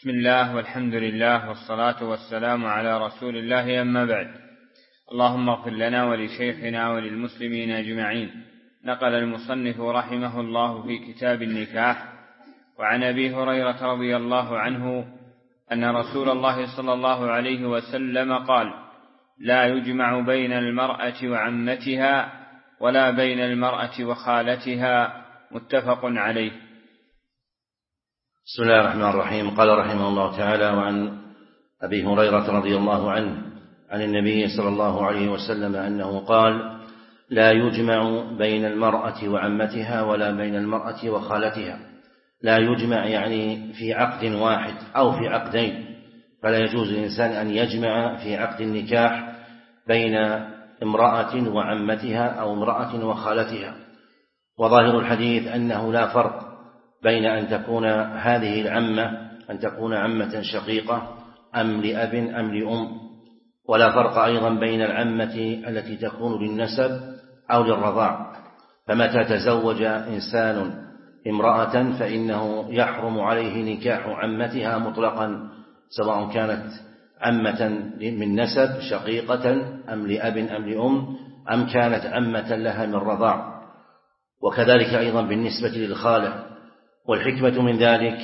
بسم الله والحمد لله والصلاة والسلام على رسول الله، أما بعد. اللهم اغفر لنا ولشيخنا وللمسلمين أجمعين. نقل المصنف رحمه الله في كتاب النكاح وعن أبي هريرة رضي الله عنه أن رسول الله صلى الله عليه وسلم قال: لا يجمع بين المرأة وعمتها ولا بين المرأة وخالتها، متفق عليه. بسم الله الرحمن الرحيم. قال رحمه الله تعالى: وعن أبي هريرة رضي الله عنه عن النبي صلى الله عليه وسلم أنه قال: لا يجمع بين المرأة وعمتها ولا بين المرأة وخالتها. لا يجمع يعني في عقد واحد أو في عقدين، فلا يجوز للإنسان أن يجمع في عقد النكاح بين امرأة وعمتها أو امرأة وخالتها. وظاهر الحديث أنه لا فرق بين أن تكون هذه العمة أن تكون عمة شقيقة أم لأب أم لأم، ولا فرق أيضا بين العمة التي تكون للنسب أو للرضاع. فمتى تزوج إنسان امرأة فإنه يحرم عليه نكاح عمتها مطلقا، سواء كانت عمة من نسب شقيقة أم لأب أم لأم، أم كانت عمة لها من رضاع. وكذلك أيضا بالنسبة للخالة. والحكمة من ذلك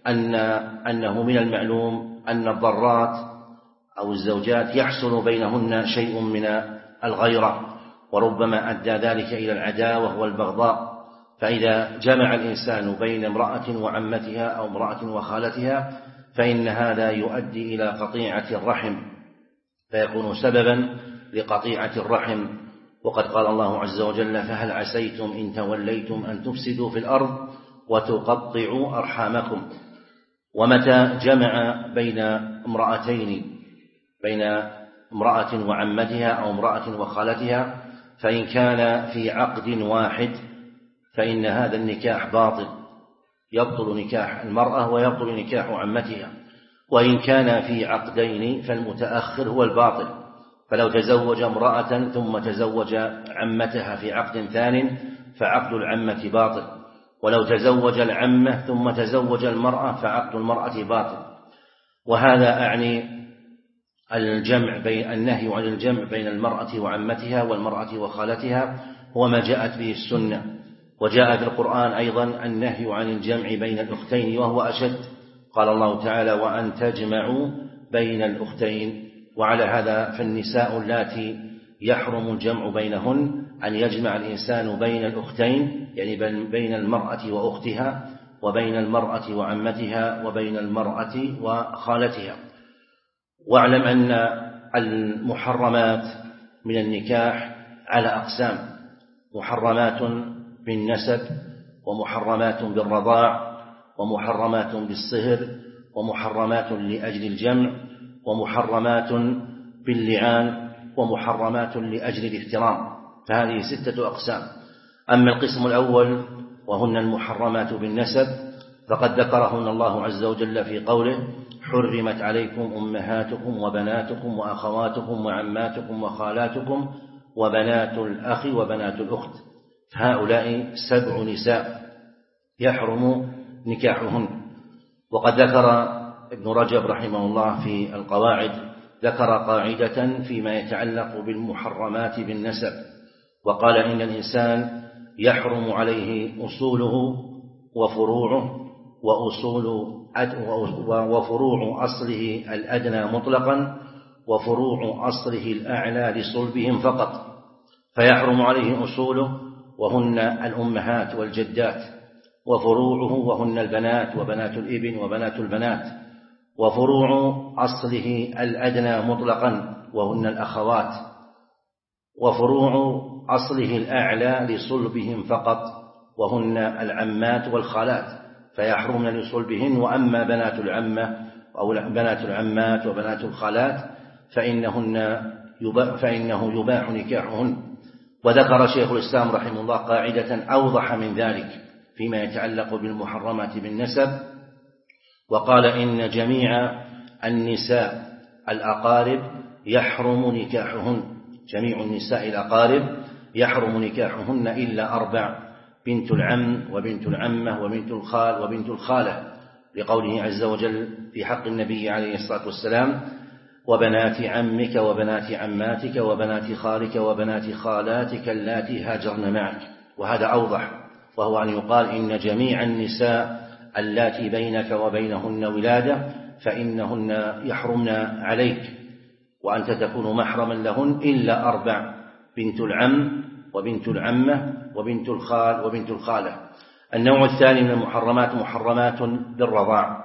أنه من المعلوم أن الضرات أو الزوجات يحصل بينهن شيء من الغيرة، وربما أدى ذلك إلى العداوة والبغضاء. فإذا جمع الإنسان بين امرأة وعمتها أو امرأة وخالتها فإن هذا يؤدي إلى قطيعة الرحم، فيكون سببا لقطيعة الرحم. وقد قال الله عز وجل: فهل عسيتم إن توليتم أن تفسدوا في الأرض وتقطعوا أرحامكم. ومتى جمع بين امرأتين، بين امرأة وعمتها أو امرأة وخالتها، فإن كان في عقد واحد فإن هذا النكاح باطل، يبطل نكاح المرأة ويبطل نكاح عمتها. وإن كان في عقدين فالمتأخر هو الباطل، فلو تزوج امرأة ثم تزوج عمتها في عقد ثان فعقد العمة باطل، ولو تزوج العمة ثم تزوج المرأة فعقد المرأة باطل. وهذا أعني النهي عن الجمع بين المرأة وعمتها والمرأة وخالتها هو ما جاءت به السنة. وجاء في القرآن أيضا النهي عن الجمع بين الأختين وهو أشد. قال الله تعالى: وأن تجمعوا بين الأختين. وعلى هذا فالنساء اللاتي يحرم الجمع بينهن أن يجمع الإنسان بين الأختين، يعني بين المرأة وأختها وبين المرأة وعمتها وبين المرأة وخالتها. واعلم أن المحرمات من النكاح على أقسام: محرمات بالنسب، ومحرمات بالرضاع، ومحرمات بالصهر، ومحرمات لأجل الجمع، ومحرمات باللعان، ومحرمات لأجل الاحترام. فهذه 6 أقسام. أما القسم الأول وهن المحرمات بالنسب فقد ذكرهن الله عز وجل في قوله: حرمت عليكم أمهاتكم وبناتكم وأخواتكم وعماتكم وخالاتكم وبنات الأخ وبنات الأخت. فهؤلاء 7 نساء يحرم نكاحهن. وقد ذكر ابن رجب رحمه الله في القواعد ذكر قاعدة فيما يتعلق بالمحرمات بالنسب، وقال: إن الإنسان يحرم عليه أصوله وفروعه، وفروع أصله الأدنى مطلقا، وفروع أصله الأعلى لصلبهم فقط. فيحرم عليه أصوله وهن الأمهات والجدات، وفروعه وهن البنات وبنات الابن وبنات البنات، وفروع أصله الأدنى مطلقا وهن الأخوات، وفروع أصله الأعلى لصلبهم فقط وهن العمات والخالات، فيحرمن لصلبهن. وأما بنات العمة أو بنات العمات وبنات الخالات فإنه يباح نكاحهن. وذكر شيخ الإسلام رحمه الله قاعدة أوضح من ذلك فيما يتعلق بالمحرمات بالنسب، وقال: إن جميع النساء الأقارب يحرم نكاحهن. جميع النساء الأقارب يحرم نكاحهن إلا 4: بنت العم وبنت العمة وبنت الخال وبنت الخالة، لقوله عز وجل في حق النبي عليه الصلاة والسلام: وبنات عمك وبنات عماتك وبنات خالك وبنات خالاتك اللاتي هاجرن معك. وهذا أوضح، وهو أن يقال إن جميع النساء اللاتي بينك وبينهن ولادة فإنهن يحرمن عليك، وأنت تكون محرما لهن إلا 4: بنت العم وبنت العمة وبنت الخال وبنت الخالة. النوع الثاني من المحرمات محرمات بالرضاع،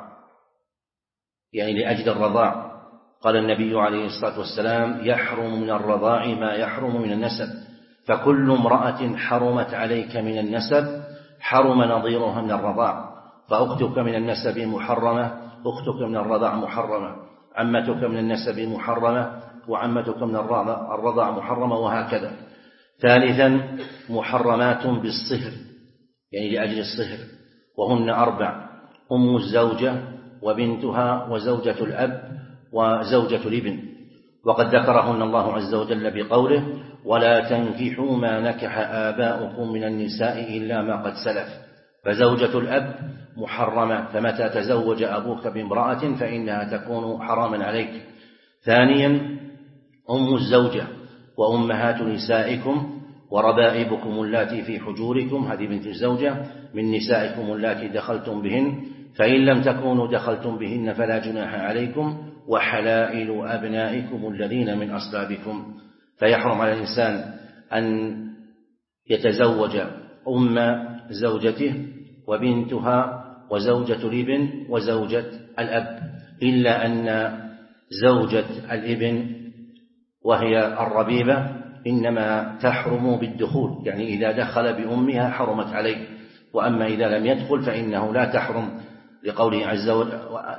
يعني لأجل الرضاع. قال النبي عليه الصلاة والسلام: يحرم من الرضاع ما يحرم من النسب، فكل امرأة حرمت عليك من النسب حرم نظيرها من الرضاع. فأختك من النسب محرمة، أختك من الرضاع محرمة، عمتك من النسب محرمة، وعمتك من الرضاع محرمة، وهكذا. ثالثا محرمات بالصهر، يعني لأجل الصهر، وهن 4: أم الزوجة وبنتها وزوجة الأب وزوجة الابن. وقد ذكرهن الله عز وجل بقوله: ولا تنكحوا ما نكح آباؤكم من النساء إلا ما قد سلف. فزوجة الأب محرمة، فمتى تزوج أبوك بامرأة فإنها تكون حراما عليك. ثانيا أم الزوجة وأمهات نسائكم وربائبكم اللاتي في حجوركم، هذه بنت الزوجة، من نسائكم اللاتي دخلتم بهن، فإن لم تكونوا دخلتم بهن فلا جناح عليكم، وحلائل أبنائكم الذين من أصلابكم. فيحرم على الإنسان أن يتزوج أم زوجته وبنتها وزوجة الابن وزوجة الأب، إلا أن زوجة الابن وهي الربيبة إنما تحرم بالدخول، يعني إذا دخل بأمها حرمت عليه، وأما إذا لم يدخل فإنه لا تحرم، لقوله عز وجل: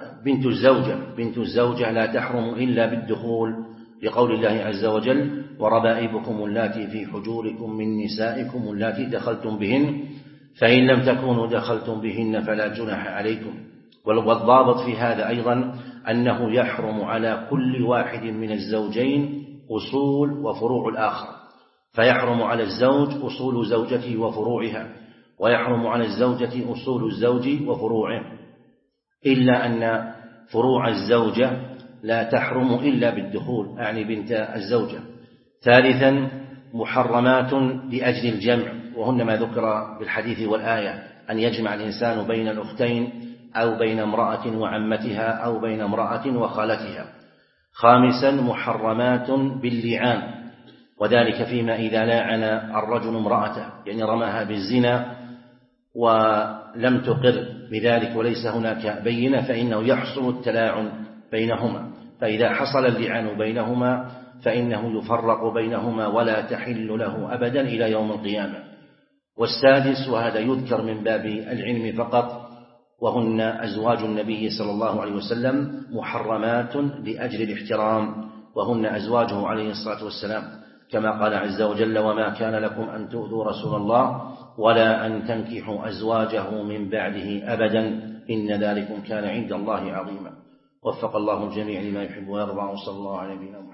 بنت الزوجة لا تحرم إلا بالدخول، لقول الله عز وجل: وربائبكم اللاتي في حجوركم من نسائكم اللاتي دخلتم بهن، فإن لم تكونوا دخلتم بهن فلا جناح عليكم. والضابط في هذا أيضا أنه يحرم على كل واحد من الزوجين أصول وفروع الآخر، فيحرم على الزوج أصول زوجته وفروعها، ويحرم على الزوجة أصول الزوج وفروعه، إلا أن فروع الزوجة لا تحرم إلا بالدخول، أعني بنت الزوجة. ثالثا محرمات لأجل الجمع، وهن ما ذكر بالحديث والآية: أن يجمع الإنسان بين الأختين أو بين امرأة وعمتها أو بين امرأة وخالتها. خامسا محرمات باللعان، وذلك فيما إذا لاعن الرجل امرأته، يعني رماها بالزنا ولم تقر بذلك وليس هناك بينة، فإنه يحصل التلاعن بينهما، فإذا حصل اللعان بينهما فإنه يفرق بينهما ولا تحل له أبدا إلى يوم القيامة. والسادس، وهذا يذكر من باب العلم فقط، وهن أزواج النبي صلى الله عليه وسلم محرمات لأجل الاحترام، وهن أزواجه عليه الصلاة والسلام، كما قال عز وجل: وما كان لكم أن تؤذوا رسول الله ولا أن تنكحوا أزواجه من بعده أبدا إن ذلكم كان عند الله عظيما. وفق الله الجميع لما يحب ويرضى، وصلى الله على نبينا محمد.